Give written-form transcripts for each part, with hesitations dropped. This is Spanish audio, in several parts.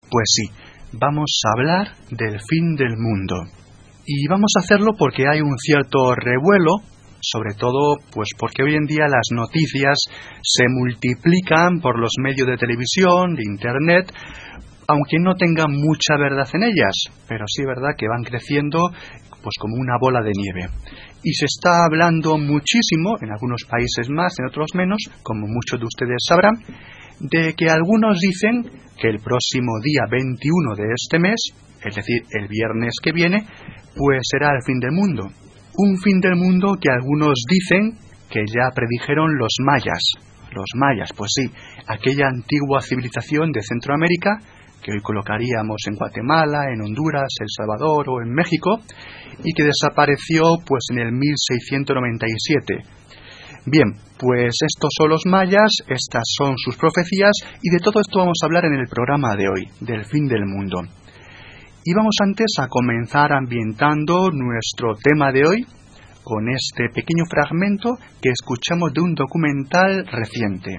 Pues sí, vamos a hablar del fin del mundo. Y vamos a hacerlo porque hay un cierto revuelo, sobre todo pues porque hoy en día las noticias se multiplican por los medios de televisión, de internet, aunque no tengan mucha verdad en ellas, pero sí es verdad que van creciendo pues como una bola de nieve. Y se está hablando muchísimo, en algunos países más, en otros menos, como muchos de ustedes sabrán, de que algunos dicen que el próximo día 21 de este mes, es decir, el viernes que viene, pues será el fin del mundo. Un fin del mundo que algunos dicen que ya predijeron los mayas. Los mayas, pues sí, aquella antigua civilización de Centroamérica, que hoy colocaríamos en Guatemala, en Honduras, El Salvador o en México, y que desapareció pues en el 1697. Bien, pues estos son los mayas, estas son sus profecías, y de todo esto vamos a hablar en el programa de hoy, del fin del mundo. Y vamos antes a comenzar ambientando nuestro tema de hoy con este pequeño fragmento que escuchamos de un documental reciente.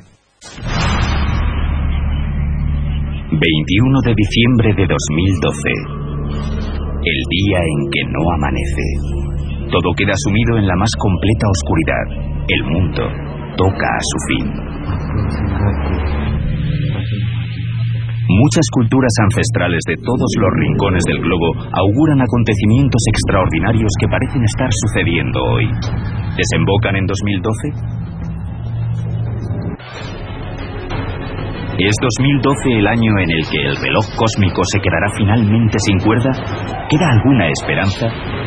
21 de diciembre de 2012. El día en que no amanece. Todo queda sumido en la más completa oscuridad. El mundo toca a su fin. Muchas culturas ancestrales de todos los rincones del globo auguran acontecimientos extraordinarios que parecen estar sucediendo hoy. ¿Desembocan en 2012? ¿Es 2012 el año en el que el reloj cósmico se quedará finalmente sin cuerda? ¿Queda alguna esperanza?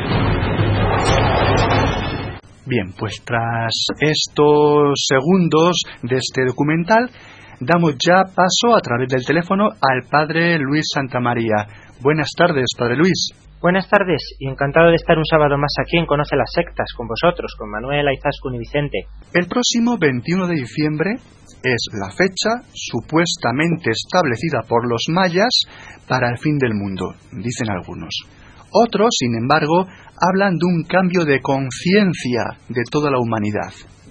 Bien, pues tras estos segundos de este documental, damos ya paso a través del teléfono al padre Luis Santamaría. Buenas tardes, padre Luis. Buenas tardes, y encantado de estar un sábado más aquí en Conoce las Sectas, con vosotros, con Manuela, Izaskun y Vicente. El próximo 21 de diciembre es la fecha supuestamente establecida por los mayas para el fin del mundo, dicen algunos. Otros, sin embargo, hablan de un cambio de conciencia de toda la humanidad.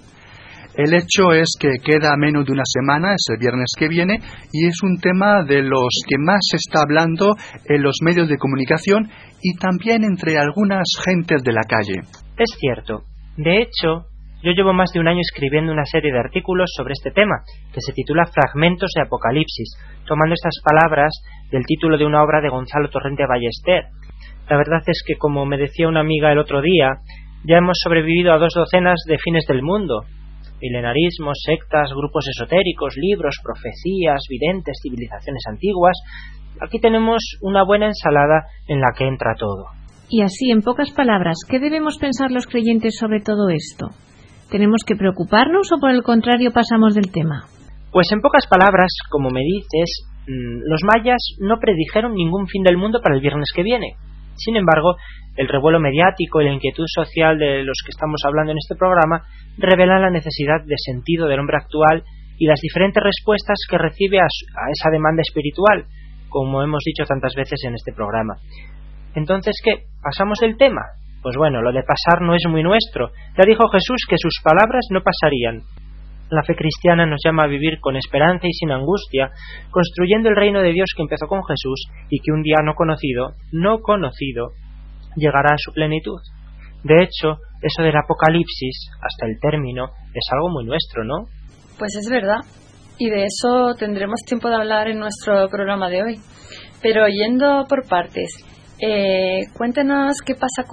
El hecho es que queda menos de una semana, es el viernes que viene, y es un tema de los que más se está hablando en los medios de comunicación y también entre algunas gentes de la calle. Es cierto. De hecho, yo llevo más de un año escribiendo una serie de artículos sobre este tema, que se titula Fragmentos de Apocalipsis, tomando estas palabras del título de una obra de Gonzalo Torrente Ballester. La verdad es que, como me decía una amiga el otro día, ya hemos sobrevivido a 2 docenas de fines del mundo. Milenarismos, sectas, grupos esotéricos, libros, profecías, videntes, civilizaciones antiguas. Aquí tenemos una buena ensalada en la que entra todo. Y así, en pocas palabras, ¿qué debemos pensar los creyentes sobre todo esto? ¿Tenemos que preocuparnos o por el contrario pasamos del tema? Pues en pocas palabras, como me dices, los mayas no predijeron ningún fin del mundo para el viernes que viene. Sin embargo, el revuelo mediático y la inquietud social de los que estamos hablando en este programa revelan la necesidad de sentido del hombre actual y las diferentes respuestas que recibe a esa demanda espiritual, como hemos dicho tantas veces en este programa. Entonces, ¿qué? ¿Pasamos del tema? Pues bueno, lo de pasar no es muy nuestro. Ya dijo Jesús que sus palabras no pasarían. La fe cristiana nos llama a vivir con esperanza y sin angustia, construyendo el reino de Dios que empezó con Jesús y que un día no conocido, llegará a su plenitud. De hecho, eso del apocalipsis, hasta el término, es algo muy nuestro, ¿no? Pues es verdad, y de eso tendremos tiempo de hablar en nuestro programa de hoy. Pero yendo por partes, cuéntanos qué pasa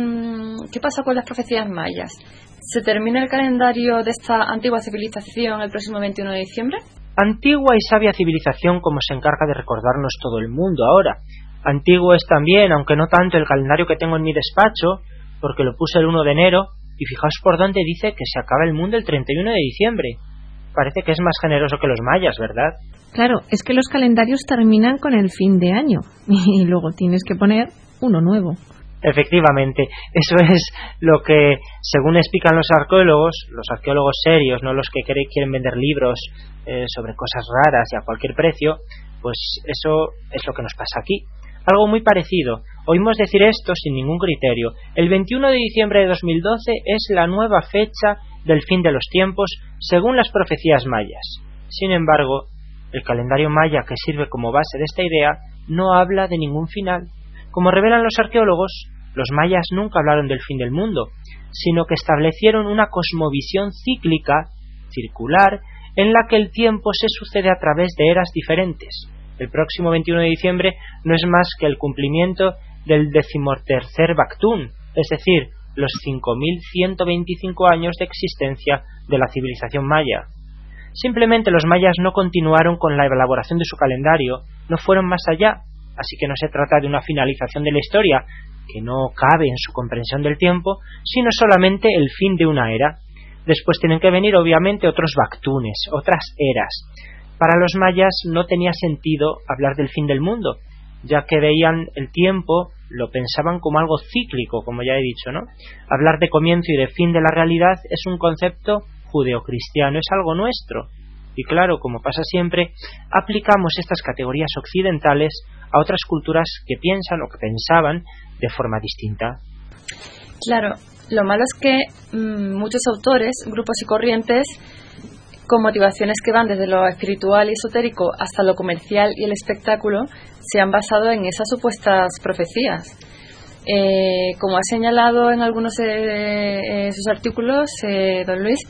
con las profecías mayas. ¿Se termina el calendario de esta antigua civilización el próximo 21 de diciembre? Antigua y sabia civilización como se encarga de recordarnos todo el mundo ahora. Antiguo es también, aunque no tanto, el calendario que tengo en mi despacho, porque lo puse el 1 de enero, y fijaos por dónde dice que se acaba el mundo el 31 de diciembre. Parece que es más generoso que los mayas, ¿verdad? Claro, es que los calendarios terminan con el fin de año, y luego tienes que poner uno nuevo. Efectivamente, eso es lo que, según explican los arqueólogos serios, no los que quieren vender libros sobre cosas raras y a cualquier precio, pues eso es lo que nos pasa aquí. Algo muy parecido. Oímos decir esto sin ningún criterio. El 21 de diciembre de 2012 es la nueva fecha del fin de los tiempos, según las profecías mayas. Sin embargo, el calendario maya que sirve como base de esta idea no habla de ningún final. Como revelan los arqueólogos, los mayas nunca hablaron del fin del mundo, sino que establecieron una cosmovisión cíclica, circular, en la que el tiempo se sucede a través de eras diferentes. El próximo 21 de diciembre no es más que el cumplimiento del 13º Baktún, es decir, los 5.125 años de existencia de la civilización maya. Simplemente los mayas no continuaron con la elaboración de su calendario, no fueron más allá, así que no se trata de una finalización de la historia, que no cabe en su comprensión del tiempo, sino solamente el fin de una era. Después tienen que venir obviamente otros Baktunes, otras eras. Para los mayas no tenía sentido hablar del fin del mundo, ya que veían el tiempo, lo pensaban como algo cíclico, como ya he dicho, ¿no? Hablar de comienzo y de fin de la realidad es un concepto judeocristiano, es algo nuestro. Y claro, como pasa siempre, aplicamos estas categorías occidentales a otras culturas que piensan o que pensaban de forma distinta. Claro, lo malo es que muchos autores, grupos y corrientes, con motivaciones que van desde lo espiritual y esotérico hasta lo comercial y el espectáculo, se han basado en esas supuestas profecías. Como ha señalado en algunos de sus artículos, don Luis,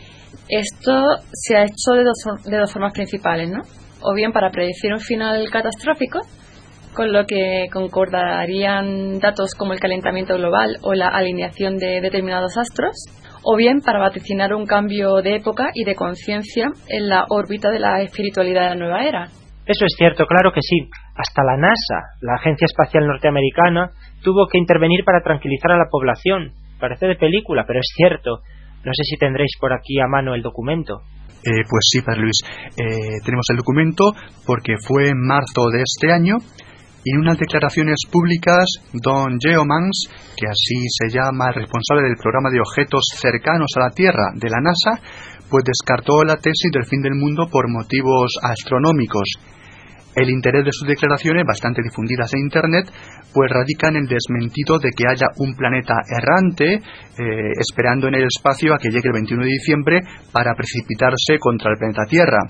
esto se ha hecho de dos formas principales, ¿no? O bien para predecir un final catastrófico, con lo que concordarían datos como el calentamiento global o la alineación de determinados astros, o bien para vaticinar un cambio de época y de conciencia en la órbita de la espiritualidad de la nueva era. Eso es cierto, claro que sí. Hasta la NASA, la Agencia Espacial Norteamericana, tuvo que intervenir para tranquilizar a la población. Parece de película, pero es cierto. No sé si tendréis por aquí a mano el documento. Pues sí, Padre Luis. Tenemos el documento porque fue en marzo de este año y en unas declaraciones públicas, Don Geomans, que así se llama el responsable del programa de objetos cercanos a la Tierra de la NASA, pues descartó la tesis del fin del mundo por motivos astronómicos. El interés de sus declaraciones, bastante difundidas en Internet, pues radica en el desmentido de que haya un planeta errante esperando en el espacio a que llegue el 21 de diciembre para precipitarse contra el planeta Tierra.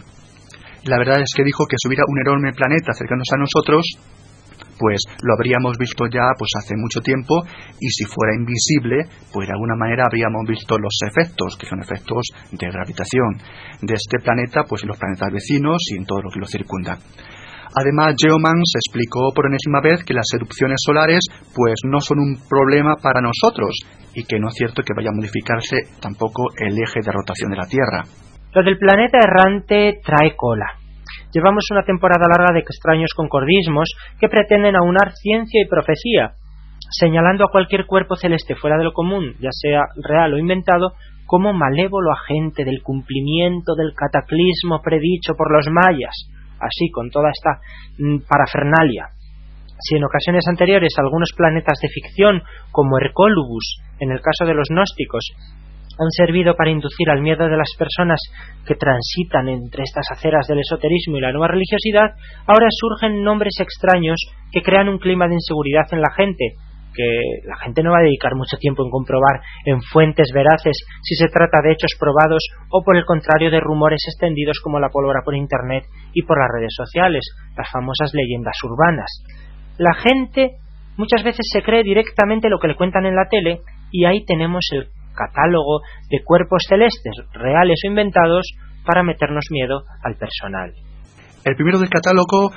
La verdad es que dijo que si hubiera un enorme planeta cercano a nosotros, pues lo habríamos visto ya pues hace mucho tiempo, y si fuera invisible, pues de alguna manera habríamos visto los efectos, que son efectos de gravitación de este planeta, pues en los planetas vecinos y en todo lo que lo circunda. Además, Geomans explicó por enésima vez que las erupciones solares pues no son un problema para nosotros y que no es cierto que vaya a modificarse tampoco el eje de rotación de la Tierra. Lo del planeta errante trae cola. Llevamos una temporada larga de extraños concordismos que pretenden aunar ciencia y profecía, señalando a cualquier cuerpo celeste fuera de lo común, ya sea real o inventado, como malévolo agente del cumplimiento del cataclismo predicho por los mayas. Así, con toda esta parafernalia. Si en ocasiones anteriores algunos planetas de ficción, como Hercólubus, en el caso de los gnósticos, han servido para inducir al miedo de las personas que transitan entre estas aceras del esoterismo y la nueva religiosidad, ahora surgen nombres extraños que crean un clima de inseguridad en la gente, que la gente no va a dedicar mucho tiempo en comprobar en fuentes veraces si se trata de hechos probados o por el contrario de rumores extendidos como la pólvora por internet y por las redes sociales, las famosas leyendas urbanas. La gente muchas veces se cree directamente lo que le cuentan en la tele, y ahí tenemos el catálogo de cuerpos celestes, reales o inventados, para meternos miedo al personal. El primero del catálogo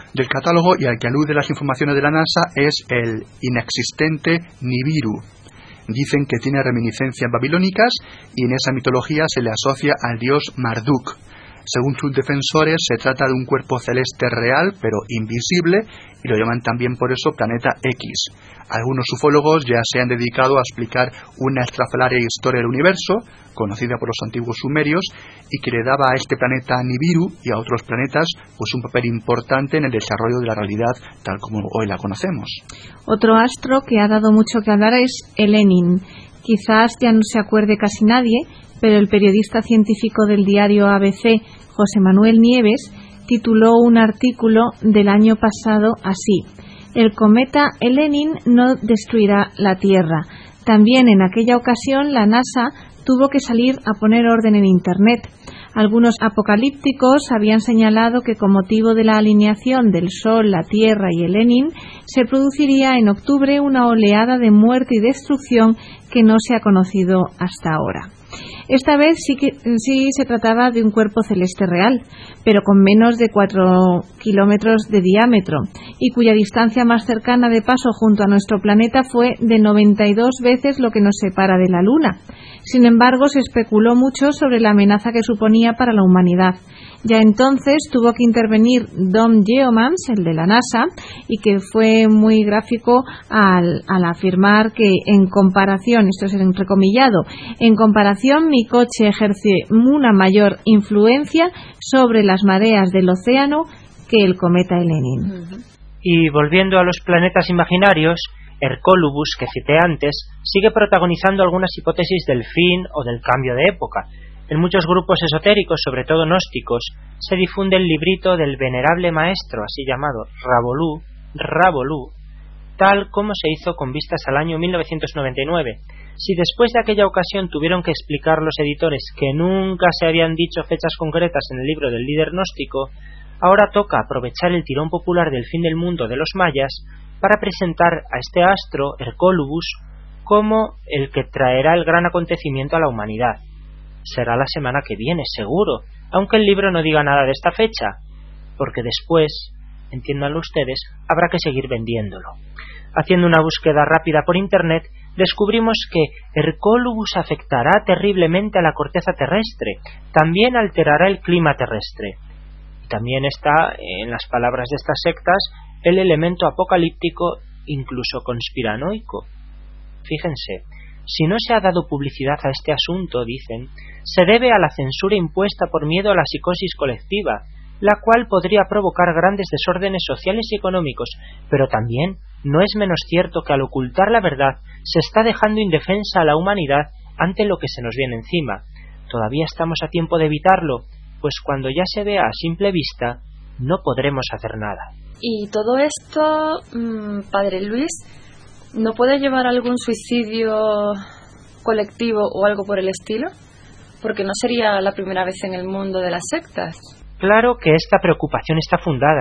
y al que alude las informaciones de la NASA es el inexistente Nibiru. Dicen que tiene reminiscencias babilónicas y en esa mitología se le asocia al dios Marduk. Según sus defensores, se trata de un cuerpo celeste real, pero invisible, y lo llaman también por eso Planeta X. Algunos ufólogos ya se han dedicado a explicar una extrafalaria historia del universo, conocida por los antiguos sumerios, y que le daba a este planeta Nibiru y a otros planetas pues un papel importante en el desarrollo de la realidad tal como hoy la conocemos. Otro astro que ha dado mucho que hablar es Elenin. Quizás ya no se acuerde casi nadie, pero el periodista científico del diario ABC, José Manuel Nieves, tituló un artículo del año pasado así: el cometa Elenin no destruirá la Tierra. También en aquella ocasión la NASA tuvo que salir a poner orden en Internet. Algunos apocalípticos habían señalado que con motivo de la alineación del Sol, la Tierra y el Lenin, se produciría en octubre una oleada de muerte y destrucción que no se ha conocido hasta ahora. Esta vez sí se trataba de un cuerpo celeste real, pero con menos de 4 kilómetros de diámetro y cuya distancia más cercana de paso junto a nuestro planeta fue de 92 veces lo que nos separa de la Luna. Sin embargo, se especuló mucho sobre la amenaza que suponía para la humanidad. Ya entonces tuvo que intervenir Dom Geomans, el de la NASA, y que fue muy gráfico al afirmar que en comparación, esto es entrecomillado, en comparación mi coche ejerce una mayor influencia sobre las mareas del océano que el cometa Lenin. Y volviendo a los planetas imaginarios, Hercólubus, que cité antes, sigue protagonizando algunas hipótesis del fin o del cambio de época. En muchos grupos esotéricos, sobre todo gnósticos, se difunde el librito del venerable maestro, así llamado Ravolú, tal como se hizo con vistas al año 1999. Si después de aquella ocasión tuvieron que explicar los editores que nunca se habían dicho fechas concretas en el libro del líder gnóstico, ahora toca aprovechar el tirón popular del fin del mundo de los mayas para presentar a este astro, Hercólubus, como el que traerá el gran acontecimiento a la humanidad. Será la semana que viene, seguro, aunque el libro no diga nada de esta fecha, porque después, entiéndanlo ustedes, habrá que seguir vendiéndolo. Haciendo una búsqueda rápida por internet, descubrimos que Hercólubus afectará terriblemente a la corteza terrestre, también alterará el clima terrestre. También está, en las palabras de estas sectas, el elemento apocalíptico, incluso conspiranoico. Fíjense, si no se ha dado publicidad a este asunto, dicen, se debe a la censura impuesta por miedo a la psicosis colectiva, la cual podría provocar grandes desórdenes sociales y económicos, pero también no es menos cierto que al ocultar la verdad se está dejando indefensa a la humanidad ante lo que se nos viene encima. Todavía estamos a tiempo de evitarlo, pues cuando ya se vea a simple vista, no podremos hacer nada. Y todo esto, Padre Luis, ¿no puede llevar a algún suicidio colectivo o algo por el estilo? Porque no sería la primera vez en el mundo de las sectas. Claro que esta preocupación está fundada,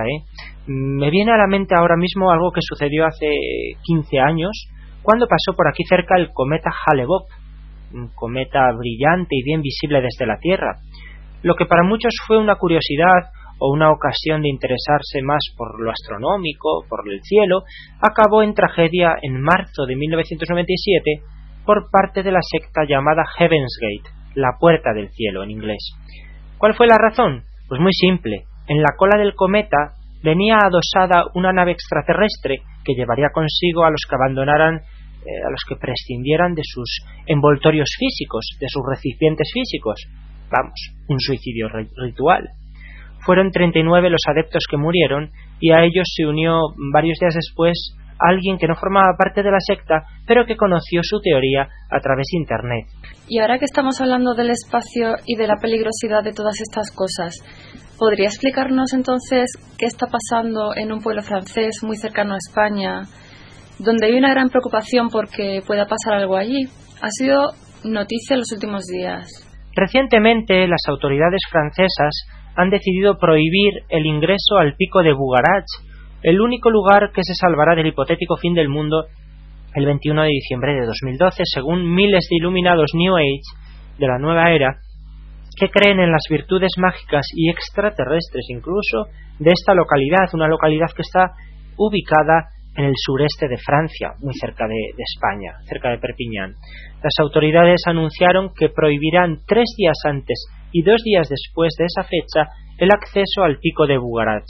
Me viene a la mente ahora mismo algo que sucedió hace 15 años, cuando pasó por aquí cerca el cometa Hale-Bopp, un cometa brillante y bien visible desde la Tierra. Lo que para muchos fue una curiosidad o una ocasión de interesarse más por lo astronómico, por el cielo, acabó en tragedia en marzo de 1997 por parte de la secta llamada Heaven's Gate, la puerta del cielo en inglés. ¿Cuál fue la razón? Pues muy simple. En la cola del cometa venía adosada una nave extraterrestre que llevaría consigo a los que abandonaran, a los que prescindieran de sus envoltorios físicos, de sus recipientes físicos. Vamos, un suicidio ritual. Fueron 39 los adeptos que murieron y a ellos se unió varios días después alguien que no formaba parte de la secta, pero que conoció su teoría a través de Internet. Y ahora que estamos hablando del espacio y de la peligrosidad de todas estas cosas, ¿podría explicarnos entonces qué está pasando en un pueblo francés muy cercano a España, donde hay una gran preocupación porque pueda pasar algo allí? Ha sido noticia en los últimos días. Recientemente, las autoridades francesas han decidido prohibir el ingreso al pico de Bugarach, el único lugar que se salvará del hipotético fin del mundo el 21 de diciembre de 2012, según miles de iluminados New Age de la nueva era, que creen en las virtudes mágicas y extraterrestres incluso de esta localidad, una localidad que está ubicada en el sureste de Francia, muy cerca de España, cerca de Perpiñán. Las autoridades anunciaron que prohibirán 3 días antes y 2 días después de esa fecha el acceso al pico de Bugarach.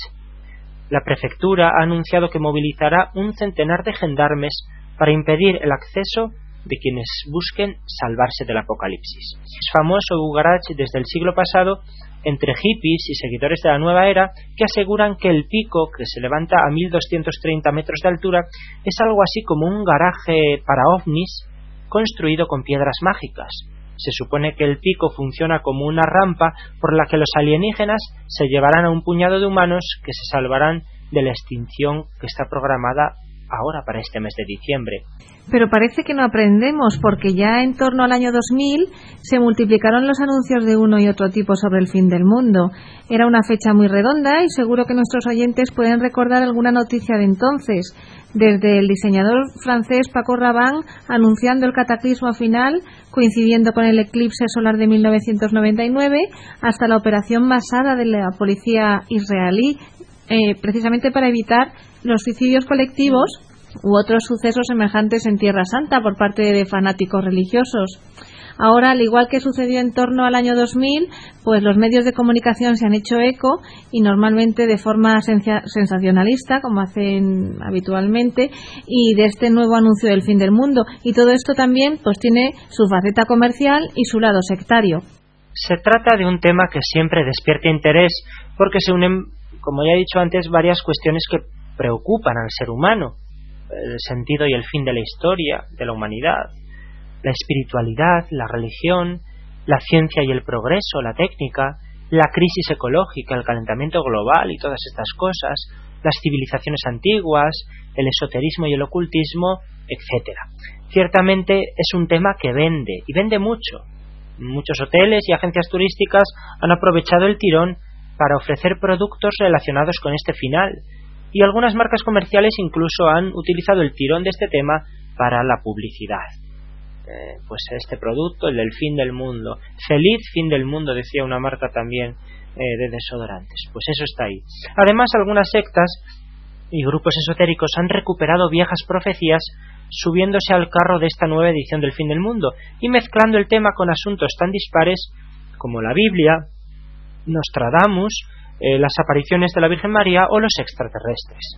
La prefectura ha anunciado que movilizará un centenar de gendarmes para impedir el acceso de quienes busquen salvarse del apocalipsis. Es famoso Bugarach desde el siglo pasado entre hippies y seguidores de la nueva era que aseguran que el pico, que se levanta a 1230 metros de altura, es algo así como un garaje para ovnis construido con piedras mágicas. Se supone que el pico funciona como una rampa por la que los alienígenas se llevarán a un puñado de humanos que se salvarán de la extinción que está programada ahora para este mes de diciembre. Pero parece que no aprendemos, porque ya en torno al año 2000 se multiplicaron los anuncios de uno y otro tipo sobre el fin del mundo. Era una fecha muy redonda y seguro que nuestros oyentes pueden recordar alguna noticia de entonces, desde el diseñador francés Paco Rabanne anunciando el cataclismo final coincidiendo con el eclipse solar de 1999, hasta la operación Masada de la policía israelí, precisamente para evitar los suicidios colectivos u otros sucesos semejantes en Tierra Santa por parte de fanáticos religiosos. Ahora, al igual que sucedió en torno al año 2000, pues los medios de comunicación se han hecho eco, y normalmente de forma sensacionalista, como hacen habitualmente, y de este nuevo anuncio del fin del mundo. Y todo esto también pues tiene su faceta comercial y su lado sectario. Se trata de un tema que siempre despierta interés porque se unen, como ya he dicho antes, varias cuestiones que preocupan al ser humano: el sentido y el fin de la historia, de la humanidad, la espiritualidad, la religión, la ciencia y el progreso, la técnica, la crisis ecológica, el calentamiento global y todas estas cosas, las civilizaciones antiguas, el esoterismo y el ocultismo, etc. Ciertamente es un tema que vende, y vende mucho. Muchos hoteles y agencias turísticas han aprovechado el tirón para ofrecer productos relacionados con este final, y algunas marcas comerciales incluso han utilizado el tirón de este tema para la publicidad. Pues este producto, el del fin del mundo, feliz fin del mundo, decía una marca también de desodorantes. Pues eso está ahí. Además, algunas sectas y grupos esotéricos han recuperado viejas profecías, subiéndose al carro de esta nueva edición del fin del mundo y mezclando el tema con asuntos tan dispares como la Biblia, Nostradamus, las apariciones de la Virgen María o los extraterrestres.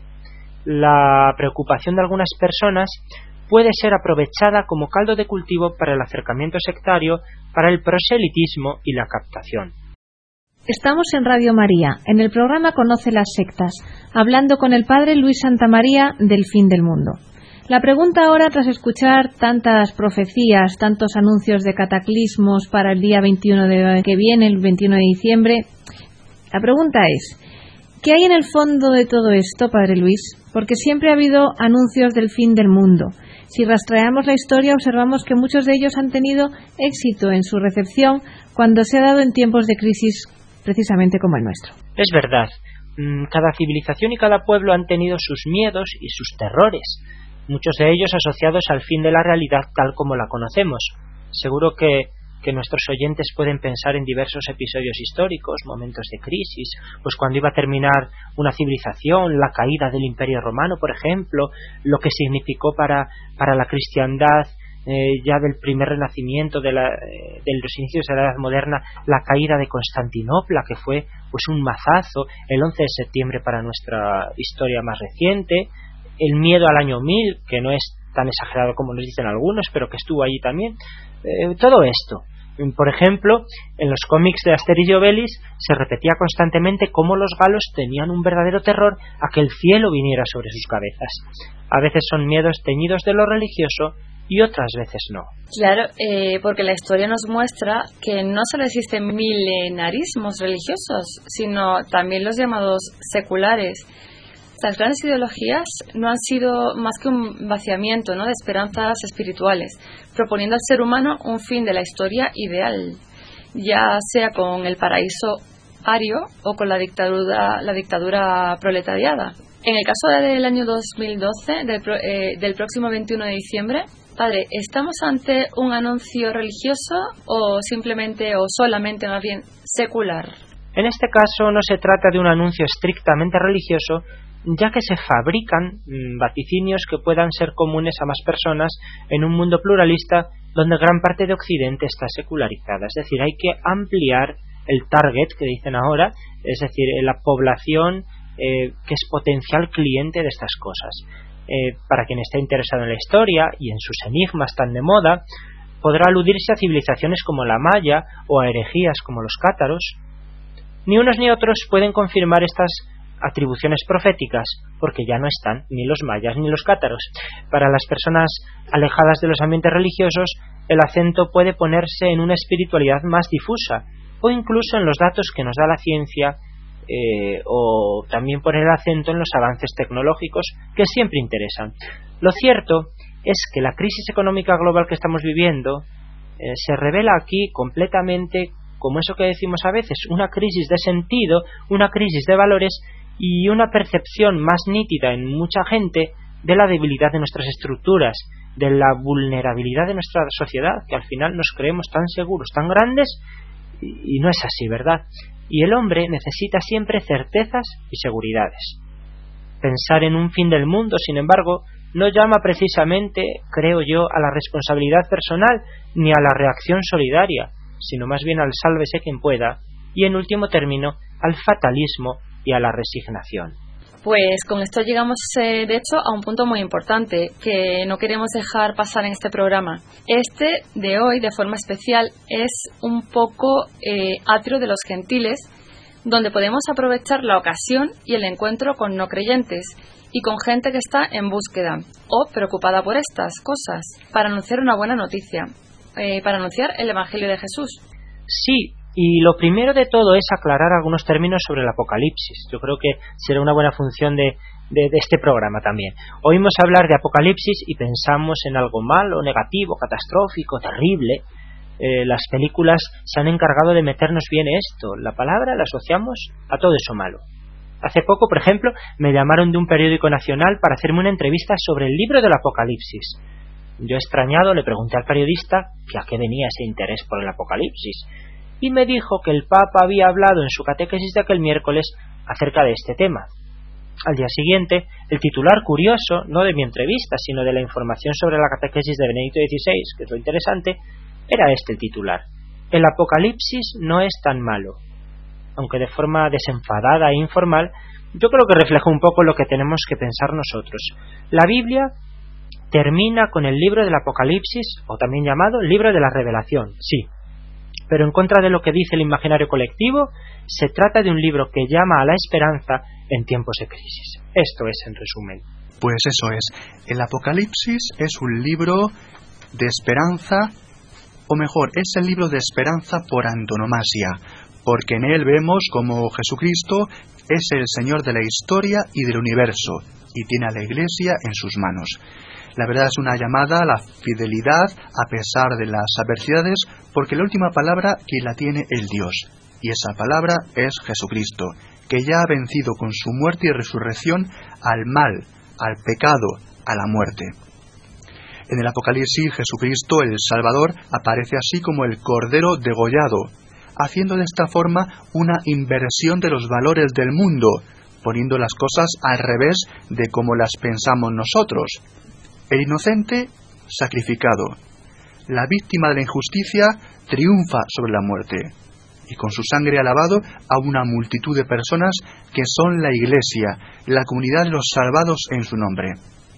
La preocupación de algunas personas puede ser aprovechada como caldo de cultivo para el acercamiento sectario, para el proselitismo y la captación. Estamos en Radio María, en el programa Conoce las sectas, hablando con el padre Luis Santamaría del fin del mundo. La pregunta ahora, tras escuchar tantas profecías, tantos anuncios de cataclismos para el día 21 que viene, el 21 de diciembre, la pregunta es: ¿qué hay en el fondo de todo esto, padre Luis? Porque siempre ha habido anuncios del fin del mundo. Si rastreamos la historia, observamos que muchos de ellos han tenido éxito en su recepción cuando se ha dado en tiempos de crisis precisamente como el nuestro. Es verdad, cada civilización y cada pueblo han tenido sus miedos y sus terrores, muchos de ellos asociados al fin de la realidad tal como la conocemos. Seguro que nuestros oyentes pueden pensar en diversos episodios históricos, momentos de crisis, pues cuando iba a terminar una civilización, la caída del Imperio Romano, por ejemplo, lo que significó para la cristiandad ya del primer renacimiento, de los inicios de la Edad Moderna, la caída de Constantinopla, que fue pues un mazazo, el 11 de septiembre para nuestra historia más reciente, el miedo al año 1000, que no es tan exagerado como nos dicen algunos, pero que estuvo allí también. Todo esto. Por ejemplo, en los cómics de Asterix y Obelix se repetía constantemente cómo los galos tenían un verdadero terror a que el cielo viniera sobre sus cabezas. A veces son miedos teñidos de lo religioso y otras veces no. Claro, porque la historia nos muestra que no solo existen milenarismos religiosos, sino también los llamados seculares. Las grandes ideologías no han sido más que un vaciamiento, ¿no?, de esperanzas espirituales, proponiendo al ser humano un fin de la historia ideal, ya sea con el paraíso ario o con la dictadura proletariada. En el caso del año 2012, del próximo 21 de diciembre, padre, ¿estamos ante un anuncio religioso o solamente más bien secular? En este caso no se trata de un anuncio estrictamente religioso, ya que se fabrican vaticinios que puedan ser comunes a más personas en un mundo pluralista donde gran parte de Occidente está secularizada. Es decir, hay que ampliar el target, que dicen ahora, es decir, la población que es potencial cliente de estas cosas. Para quien esté interesado en la historia y en sus enigmas tan de moda, podrá aludirse a civilizaciones como la Maya o a herejías como los cátaros. Ni unos ni otros pueden confirmar estas atribuciones proféticas, porque ya no están ni los mayas ni los cátaros. Para las personas alejadas de los ambientes religiosos, el acento puede ponerse en una espiritualidad más difusa, o incluso en los datos que nos da la ciencia o también poner el acento en los avances tecnológicos que siempre interesan. Lo cierto es que la crisis económica global que estamos viviendo se revela aquí completamente como eso que decimos a veces, una crisis de sentido, una crisis de valores y una percepción más nítida en mucha gente de la debilidad de nuestras estructuras, de la vulnerabilidad de nuestra sociedad, que al final nos creemos tan seguros, tan grandes, y no es así, ¿verdad? Y el hombre necesita siempre certezas y seguridades. Pensar en un fin del mundo, sin embargo, no llama precisamente, creo yo, a la responsabilidad personal ni a la reacción solidaria, sino más bien al sálvese quien pueda y, en último término, al fatalismo y a la resignación. Pues con esto llegamos, de hecho, a un punto muy importante que no queremos dejar pasar en este programa. Este de hoy, de forma especial, es un poco atrio de los gentiles, donde podemos aprovechar la ocasión y el encuentro con no creyentes y con gente que está en búsqueda o preocupada por estas cosas, para anunciar una buena noticia, para anunciar el Evangelio de Jesús. Sí, y lo primero de todo es aclarar algunos términos sobre el Apocalipsis. Yo creo que será una buena función de este programa también. Oímos hablar de Apocalipsis y pensamos en algo malo, negativo, catastrófico, terrible. Las películas se han encargado de meternos bien esto. La palabra la asociamos a todo eso malo. Hace poco, por ejemplo, me llamaron de un periódico nacional para hacerme una entrevista sobre el libro del Apocalipsis. Yo, extrañado, le pregunté al periodista que a qué venía ese interés por el Apocalipsis, y me dijo que el Papa había hablado en su catequesis de aquel miércoles acerca de este tema. Al día siguiente, el titular curioso, no de mi entrevista, sino de la información sobre la catequesis de Benedicto XVI, que es lo interesante, era este el titular: el Apocalipsis no es tan malo. Aunque de forma desenfadada e informal, yo creo que refleja un poco lo que tenemos que pensar nosotros. La Biblia termina con el libro del Apocalipsis, o también llamado libro de la Revelación, sí. Pero en contra de lo que dice el imaginario colectivo, se trata de un libro que llama a la esperanza en tiempos de crisis. Esto es, en resumen. Pues eso es. El Apocalipsis es un libro de esperanza, o mejor, es el libro de esperanza por antonomasia, porque en él vemos como Jesucristo es el Señor de la historia y del universo, y tiene a la Iglesia en sus manos. La verdad es una llamada a la fidelidad a pesar de las adversidades, porque la última palabra quien la tiene es Dios, y esa palabra es Jesucristo, que ya ha vencido con su muerte y resurrección al mal, al pecado, a la muerte. En el Apocalipsis, Jesucristo, el Salvador, aparece así como el Cordero degollado, haciendo de esta forma una inversión de los valores del mundo, poniendo las cosas al revés de como las pensamos nosotros. El inocente, sacrificado. La víctima de la injusticia triunfa sobre la muerte, y con su sangre ha lavado a una multitud de personas que son la Iglesia, la comunidad de los salvados en su nombre.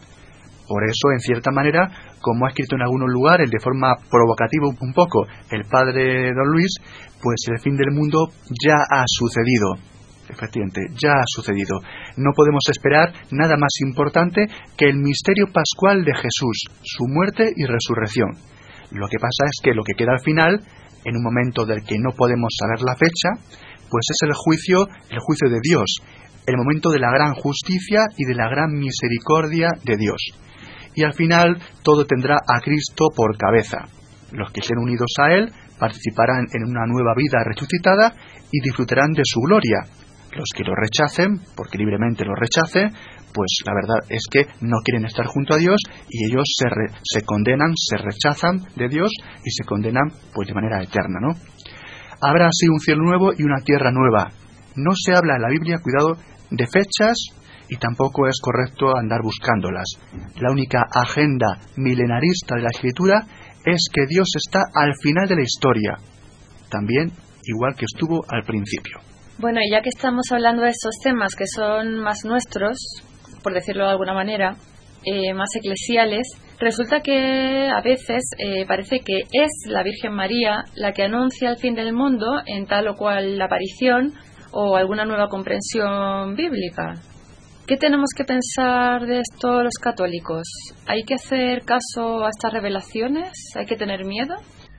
Por eso, en cierta manera, como ha escrito en algunos lugares de forma provocativa un poco el padre Don Luis, pues el fin del mundo ya ha sucedido. Efectivamente, ya ha sucedido. No podemos esperar nada más importante que el misterio pascual de Jesús, su muerte y resurrección. Lo que pasa es que lo que queda al final, en un momento del que no podemos saber la fecha, pues es el juicio de Dios, el momento de la gran justicia y de la gran misericordia de Dios. Y al final todo tendrá a Cristo por cabeza. Los que estén unidos a Él participarán en una nueva vida resucitada y disfrutarán de su gloria. Los que lo rechacen, porque libremente lo rechacen, pues la verdad es que no quieren estar junto a Dios y ellos se condenan, se rechazan de Dios y se condenan pues de manera eterna, ¿no? Habrá así un cielo nuevo y una tierra nueva. No se habla en la Biblia, cuidado, de fechas y tampoco es correcto andar buscándolas. La única agenda milenarista de la Escritura es que Dios está al final de la historia, también igual que estuvo al principio. Bueno, y ya que estamos hablando de estos temas que son más nuestros, por decirlo de alguna manera, más eclesiales, resulta que a veces parece que es la Virgen María la que anuncia el fin del mundo en tal o cual aparición o alguna nueva comprensión bíblica. ¿Qué tenemos que pensar de esto los católicos? ¿Hay que hacer caso a estas revelaciones? ¿Hay que tener miedo?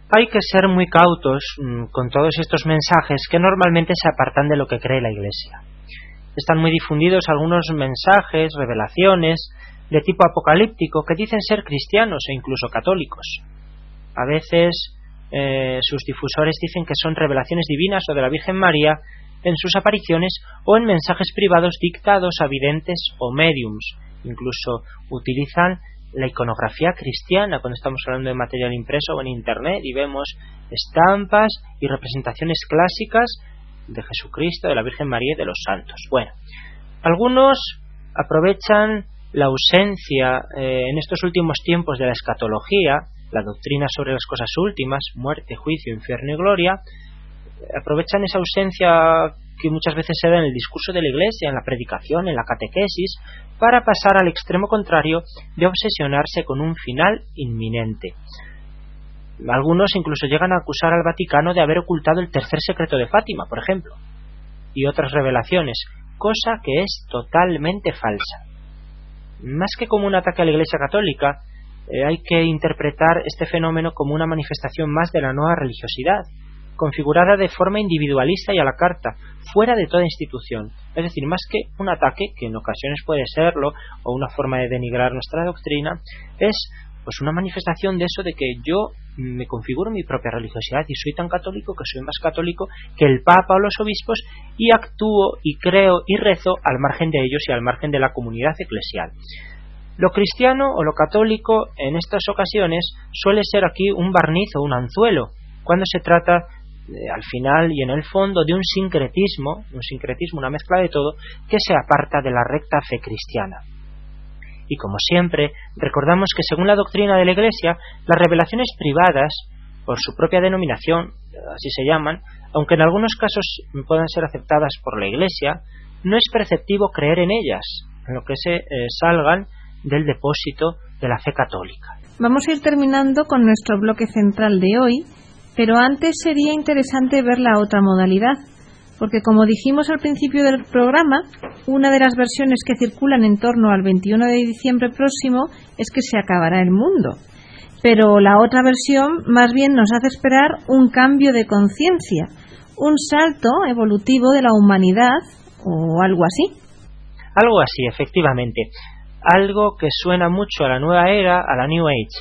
Hay que ser muy cautos con todos estos mensajes que normalmente se apartan de lo que cree la Iglesia. Están muy difundidos algunos mensajes, revelaciones de tipo apocalíptico que dicen ser cristianos e incluso católicos. A veces sus difusores dicen que son revelaciones divinas o de la Virgen María en sus apariciones o en mensajes privados dictados a videntes o médiums. Incluso utilizan la iconografía cristiana cuando estamos hablando de material impreso o en internet y vemos estampas y representaciones clásicas de Jesucristo, de la Virgen María y de los santos. Bueno, algunos aprovechan la ausencia en estos últimos tiempos de la escatología, la doctrina sobre las cosas últimas, muerte, juicio, infierno y gloria. Aprovechan esa ausencia que muchas veces se da en el discurso de la Iglesia, en la predicación, en la catequesis, para pasar al extremo contrario de obsesionarse con un final inminente. Algunos incluso llegan a acusar al Vaticano de haber ocultado el tercer secreto de Fátima, por ejemplo, y otras revelaciones, cosa que es totalmente falsa. Más que como un ataque a la Iglesia católica, hay que interpretar este fenómeno como una manifestación más de la nueva religiosidad, configurada de forma individualista y a la carta, fuera de toda institución. Es decir, más que un ataque, que en ocasiones puede serlo, o una forma de denigrar nuestra doctrina, es pues una manifestación de eso, de que yo me configuro mi propia religiosidad y soy tan católico que soy más católico que el Papa o los obispos y actúo y creo y rezo al margen de ellos y al margen de la comunidad eclesial. Lo cristiano o lo católico en estas ocasiones suele ser aquí un barniz o un anzuelo, cuando se trata al final y en el fondo de un sincretismo, una mezcla de todo, que se aparta de la recta fe cristiana. Y como siempre, recordamos que según la doctrina de la Iglesia, las revelaciones privadas, por su propia denominación, así se llaman, aunque en algunos casos puedan ser aceptadas por la Iglesia, no es preceptivo creer en ellas, en lo que se salgan del depósito de la fe católica. Vamos a ir terminando con nuestro bloque central de hoy, pero antes sería interesante ver la otra modalidad, porque como dijimos al principio del programa, una de las versiones que circulan en torno al 21 de diciembre próximo es que se acabará el mundo. Pero la otra versión más bien nos hace esperar un cambio de conciencia, un salto evolutivo de la humanidad o algo así. Algo así, efectivamente. Algo que suena mucho a la nueva era, a la New Age.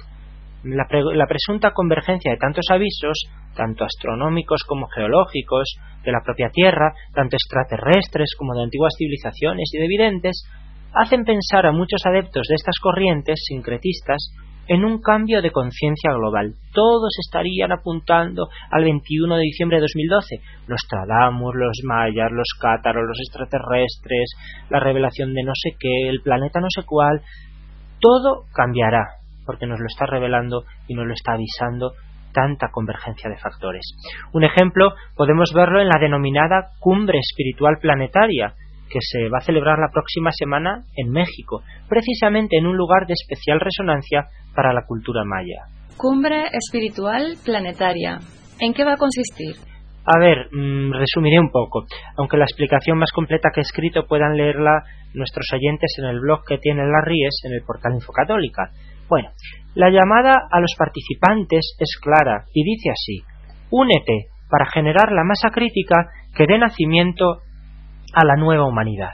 La presunta convergencia de tantos avisos, tanto astronómicos como geológicos, de la propia Tierra, tanto extraterrestres como de antiguas civilizaciones y de videntes, hacen pensar a muchos adeptos de estas corrientes sincretistas en un cambio de conciencia global. Todos estarían apuntando al 21 de diciembre de 2012. Los Nostradamus, los mayas, los cátaros, los extraterrestres, la revelación de no sé qué, el planeta no sé cuál. Todo cambiará, porque nos lo está revelando y nos lo está avisando tanta convergencia de factores. Un ejemplo podemos verlo en la denominada Cumbre Espiritual Planetaria, que se va a celebrar la próxima semana en México, precisamente en un lugar de especial resonancia para la cultura maya. Cumbre Espiritual Planetaria. ¿En qué va a consistir? A ver, resumiré un poco, aunque la explicación más completa que he escrito puedan leerla nuestros oyentes en el blog que tiene la Ries en el portal Infocatólica. Bueno, la llamada a los participantes es clara y dice así: únete para generar la masa crítica que dé nacimiento a la nueva humanidad.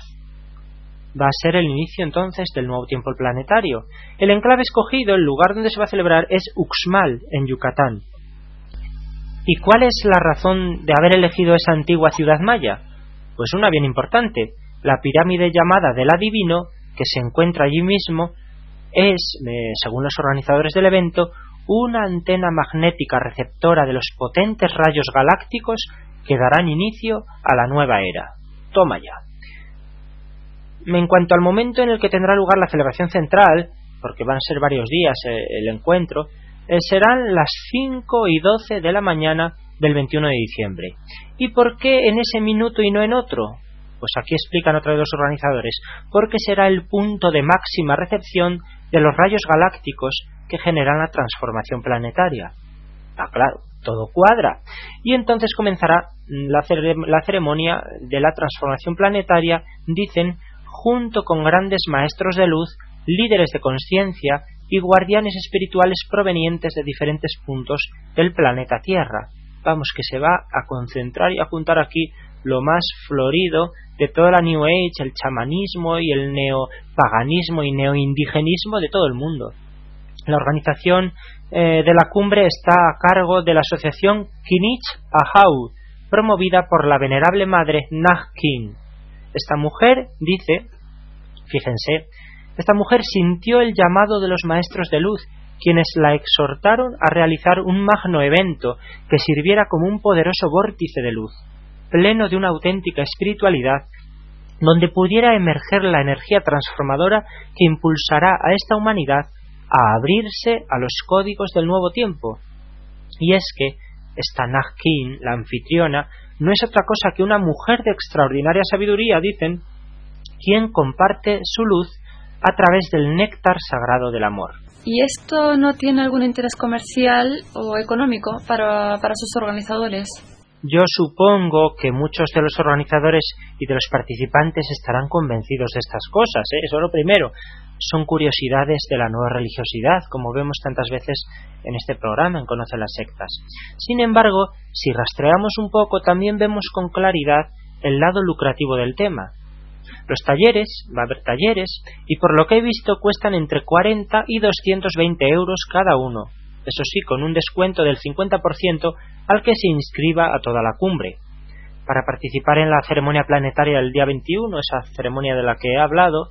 Va a ser el inicio entonces del nuevo tiempo planetario. El enclave escogido, el lugar donde se va a celebrar, es Uxmal, en Yucatán. ¿Y cuál es la razón de haber elegido esa antigua ciudad maya? Pues una bien importante. La pirámide llamada del Adivino, que se encuentra allí mismo, es, según los organizadores del evento, una antena magnética receptora de los potentes rayos galácticos que darán inicio a la nueva era. Toma ya. En cuanto al momento en el que tendrá lugar la celebración central, porque van a ser varios días el encuentro, serán las 5:12 de la mañana del 21 de diciembre. ¿Y por qué en ese minuto y no en otro? Pues aquí explican otra vez los organizadores: porque será el punto de máxima recepción de los rayos galácticos que generan la transformación planetaria. Ah, claro, todo cuadra. Y entonces comenzará la ceremonia de la transformación planetaria, dicen, junto con grandes maestros de luz, líderes de conciencia y guardianes espirituales provenientes de diferentes puntos del planeta Tierra. Vamos, que se va a concentrar y a juntar aquí lo más florido de toda la New Age, el chamanismo y el neopaganismo y neoindigenismo de todo el mundo. La organización de la cumbre está a cargo de la asociación Kinich Ahau, promovida por la venerable madre Nag Kin. Esta mujer dice, fíjense, esta mujer sintió el llamado de los maestros de luz, quienes la exhortaron a realizar un magno evento que sirviera como un poderoso vórtice de luz, pleno de una auténtica espiritualidad, donde pudiera emerger la energía transformadora que impulsará a esta humanidad a abrirse a los códigos del nuevo tiempo. Y es que esta Nag Kin, la anfitriona, no es otra cosa que una mujer de extraordinaria sabiduría, dicen, quien comparte su luz a través del néctar sagrado del amor. ¿Y esto no tiene algún interés comercial o económico para sus organizadores? Yo supongo que muchos de los organizadores y de los participantes estarán convencidos de estas cosas, Eso lo primero. Son curiosidades de la nueva religiosidad, como vemos tantas veces en este programa en Conoce las Sectas. Sin embargo, si rastreamos un poco, también vemos con claridad el lado lucrativo del tema. Los talleres, va a haber talleres, y por lo que he visto cuestan entre 40 y 220 euros cada uno. Eso sí, con un descuento del 50% al que se inscriba a toda la cumbre. Para participar en la ceremonia planetaria del día 21, esa ceremonia de la que he hablado,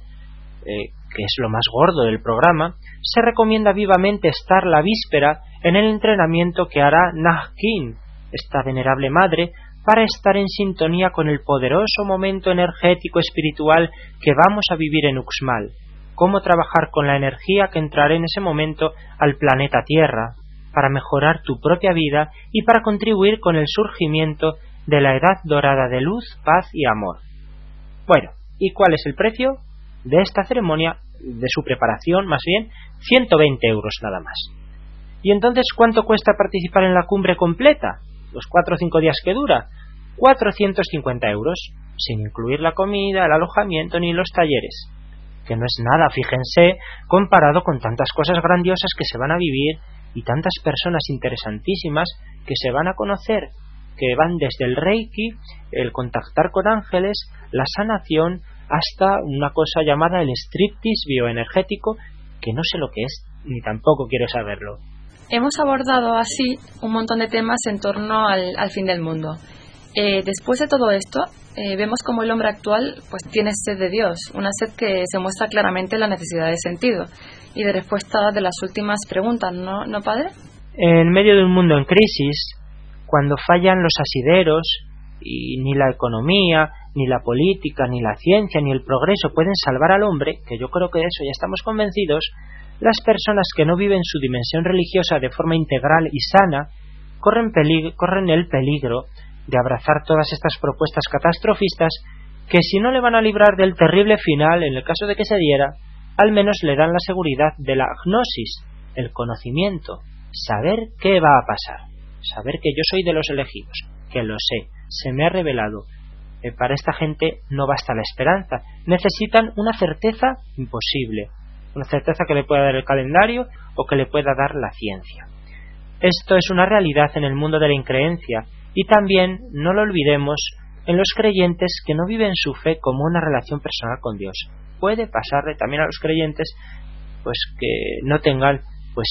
que es lo más gordo del programa, se recomienda vivamente estar la víspera en el entrenamiento que hará Nag Kin, esta venerable madre, para estar en sintonía con el poderoso momento energético espiritual que vamos a vivir en Uxmal, cómo trabajar con la energía que entrará en ese momento al planeta Tierra, para mejorar tu propia vida y para contribuir con el surgimiento de la edad dorada de luz, paz y amor. Bueno, ¿y cuál es el precio de esta ceremonia, de su preparación más bien? 120 euros nada más. ¿Y entonces cuánto cuesta participar en la cumbre completa? Los 4 o 5 días que dura, 450 euros, sin incluir la comida, el alojamiento ni los talleres, que no es nada, fíjense, comparado con tantas cosas grandiosas que se van a vivir y tantas personas interesantísimas que se van a conocer, que van desde el Reiki, el contactar con ángeles, la sanación, hasta una cosa llamada el striptease bioenergético, que no sé lo que es, ni tampoco quiero saberlo. Hemos abordado así un montón de temas en torno al fin del mundo. Después de todo esto, vemos como el hombre actual pues tiene sed de Dios, una sed que se muestra claramente en la necesidad de sentido y de respuesta de las últimas preguntas, ¿no, padre? En medio de un mundo en crisis, cuando fallan los asideros y ni la economía, ni la política, ni la ciencia, ni el progreso pueden salvar al hombre, que yo creo que de eso ya estamos convencidos, las personas que no viven su dimensión religiosa de forma integral y sana corren el peligro de abrazar todas estas propuestas catastrofistas que, si no le van a librar del terrible final, en el caso de que se diera, al menos le dan la seguridad de la gnosis, el conocimiento, saber qué va a pasar, saber que yo soy de los elegidos, que lo sé, se me ha revelado. Para esta gente no basta la esperanza, necesitan una certeza imposible, una certeza que le pueda dar el calendario o que le pueda dar la ciencia. Esto es una realidad en el mundo de la increencia, y también, no lo olvidemos, en los creyentes que no viven su fe como una relación personal con Dios. Puede pasarle también a los creyentes pues que no tengan pues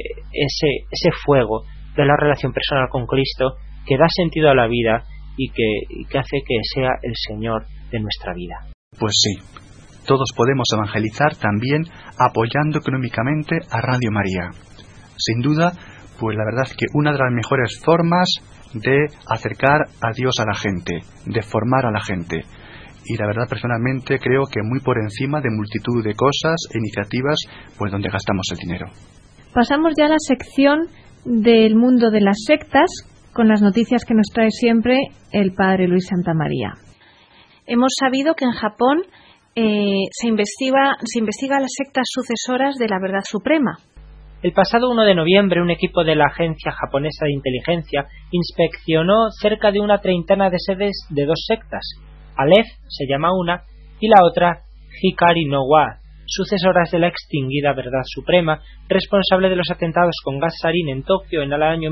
ese fuego de la relación personal con Cristo que da sentido a la vida y que hace que sea el Señor de nuestra vida. Pues sí, todos podemos evangelizar también apoyando económicamente a Radio María. Sin duda, pues la verdad que una de las mejores formas de acercar a Dios a la gente, de formar a la gente. Y la verdad, personalmente, creo que muy por encima de multitud de cosas e iniciativas pues donde gastamos el dinero. Pasamos ya a la sección del mundo de las sectas, con las noticias que nos trae siempre el padre Luis Santamaría. Hemos sabido que en Japón se investiga las sectas sucesoras de la verdad suprema. El pasado 1 de noviembre, un equipo de la Agencia Japonesa de Inteligencia inspeccionó cerca de una treintena de sedes de 2 sectas. Aleph se llama una y la otra Hikari no wa, sucesoras de la extinguida Verdad Suprema, responsable de los atentados con gas sarín en Tokio en el año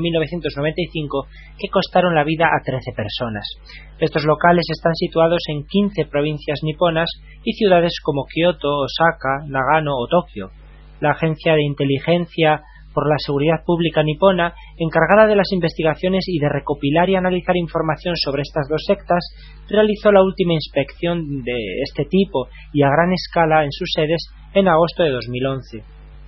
1995, que costaron la vida a 13 personas. Estos locales están situados en 15 provincias niponas y ciudades como Kioto, Osaka, Nagano o Tokio. La Agencia de Inteligencia por la Seguridad Pública nipona, encargada de las investigaciones y de recopilar y analizar información sobre estas dos sectas, realizó la última inspección de este tipo y a gran escala en sus sedes en agosto de 2011.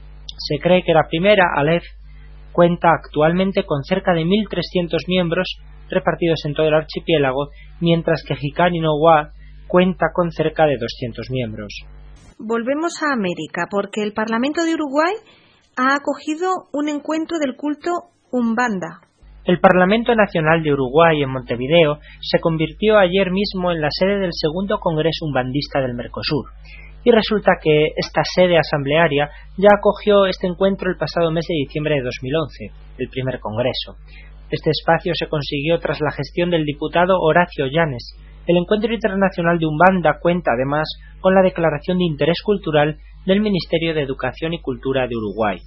Se cree que la primera, Aleph, cuenta actualmente con cerca de 1.300 miembros repartidos en todo el archipiélago, mientras que Hikari no Wa cuenta con cerca de 200 miembros. Volvemos a América, porque el Parlamento de Uruguay ha acogido un encuentro del culto Umbanda. El Parlamento Nacional de Uruguay en Montevideo se convirtió ayer mismo en la sede del segundo Congreso Umbandista del Mercosur, y resulta que esta sede asamblearia ya acogió este encuentro el pasado mes de diciembre de 2011, el primer Congreso. Este espacio se consiguió tras la gestión del diputado Horacio Llanes. El encuentro internacional de Umbanda cuenta además con la declaración de interés cultural del Ministerio de Educación y Cultura de Uruguay.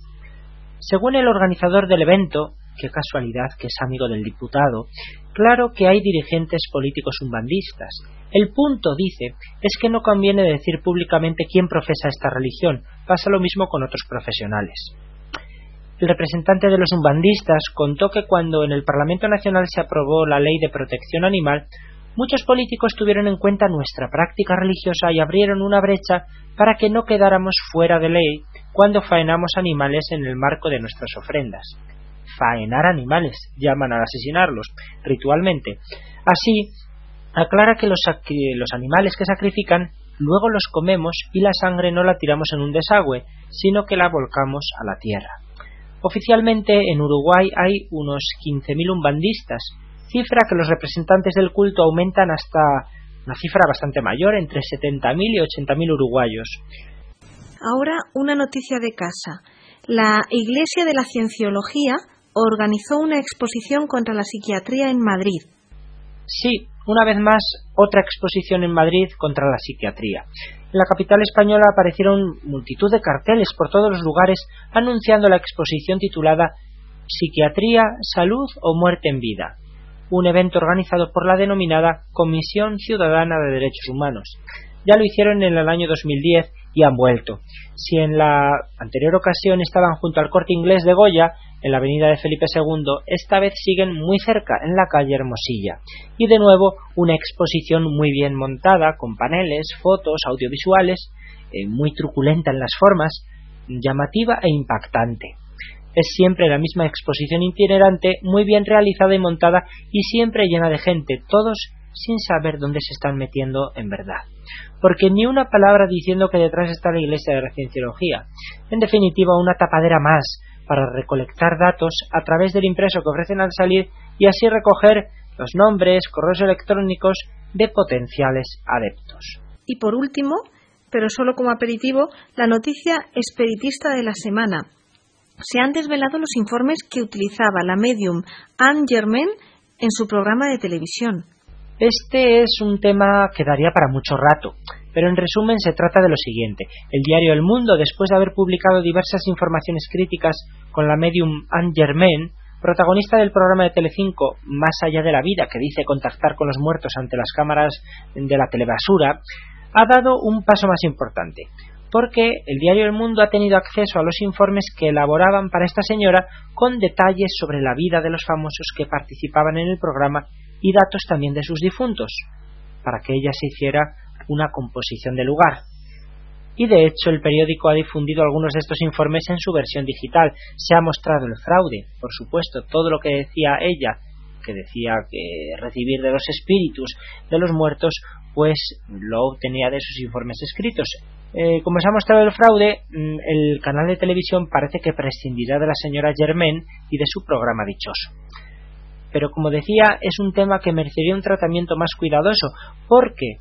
Según el organizador del evento, qué casualidad que es amigo del diputado, claro que hay dirigentes políticos umbandistas. El punto, dice, es que no conviene decir públicamente quién profesa esta religión, pasa lo mismo con otros profesionales. El representante de los umbandistas contó que cuando en el Parlamento Nacional se aprobó la Ley de Protección Animal, muchos políticos tuvieron en cuenta nuestra práctica religiosa y abrieron una brecha para que no quedáramos fuera de ley cuando faenamos animales en el marco de nuestras ofrendas. Faenar animales, llaman al asesinarlos, ritualmente. Así, aclara que los animales que sacrifican luego los comemos y la sangre no la tiramos en un desagüe, sino que la volcamos a la tierra. Oficialmente en Uruguay hay unos 15.000 umbandistas, cifra que los representantes del culto aumentan hasta una cifra bastante mayor, entre 70.000 y 80.000 uruguayos. Ahora una noticia de casa. La Iglesia de la Cienciología organizó una exposición contra la psiquiatría en Madrid. Sí, una vez más, otra exposición en Madrid contra la psiquiatría. En la capital española aparecieron multitud de carteles por todos los lugares anunciando la exposición titulada Psiquiatría, Salud o Muerte en Vida, un evento organizado por la denominada Comisión Ciudadana de Derechos Humanos. Ya lo hicieron en el año 2010 y han vuelto. Si en la anterior ocasión estaban junto al Corte Inglés de Goya, en la avenida de Felipe II, esta vez siguen muy cerca, en la calle Hermosilla. Y de nuevo, una exposición muy bien montada, con paneles, fotos, audiovisuales, muy truculenta en las formas, llamativa e impactante. Es siempre la misma exposición itinerante, muy bien realizada y montada, y siempre llena de gente, todos sin saber dónde se están metiendo en verdad. Porque ni una palabra diciendo que detrás está la Iglesia de la Cienciología. En definitiva, una tapadera más para recolectar datos a través del impreso que ofrecen al salir y así recoger los nombres, correos electrónicos de potenciales adeptos. Y por último, pero solo como aperitivo, la noticia espiritista de la semana. Se han desvelado los informes que utilizaba la medium Anne Germain en su programa de televisión. Este es un tema que daría para mucho rato, pero en resumen se trata de lo siguiente. El diario El Mundo, después de haber publicado diversas informaciones críticas con la medium Anne Germain, protagonista del programa de Telecinco Más allá de la vida, que dice contactar con los muertos ante las cámaras de la telebasura, ha dado un paso más importante, porque el diario El Mundo ha tenido acceso a los informes que elaboraban para esta señora con detalles sobre la vida de los famosos que participaban en el programa y datos también de sus difuntos, para que ella se hiciera una composición de lugar. Y de hecho el periódico ha difundido algunos de estos informes en su versión digital. Se ha mostrado el fraude, por supuesto, todo lo que decía ella, que decía que recibir de los espíritus de los muertos, pues lo obtenía de sus informes escritos. Como se ha mostrado el fraude, el canal de televisión parece que prescindirá de la señora Germain y de su programa dichoso. Pero como decía, es un tema que merecería un tratamiento más cuidadoso, porque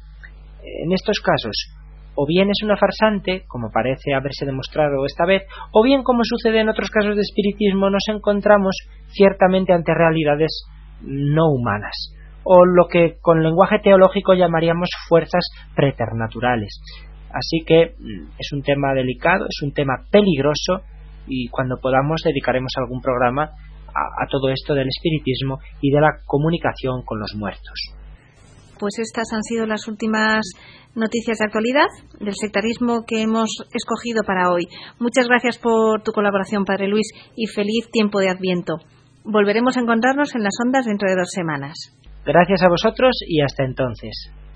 en estos casos o bien es una farsante, como parece haberse demostrado esta vez, o bien, como sucede en otros casos de espiritismo, nos encontramos ciertamente ante realidades no humanas, o lo que con lenguaje teológico llamaríamos fuerzas preternaturales. Así que es un tema delicado, es un tema peligroso, y cuando podamos dedicaremos algún programa a todo esto del espiritismo y de la comunicación con los muertos. Pues estas han sido las últimas noticias de actualidad del sectarismo que hemos escogido para hoy. Muchas gracias por tu colaboración, Padre Luis, y feliz tiempo de Adviento. Volveremos a encontrarnos en las ondas dentro de 2 semanas. Gracias a vosotros y hasta entonces.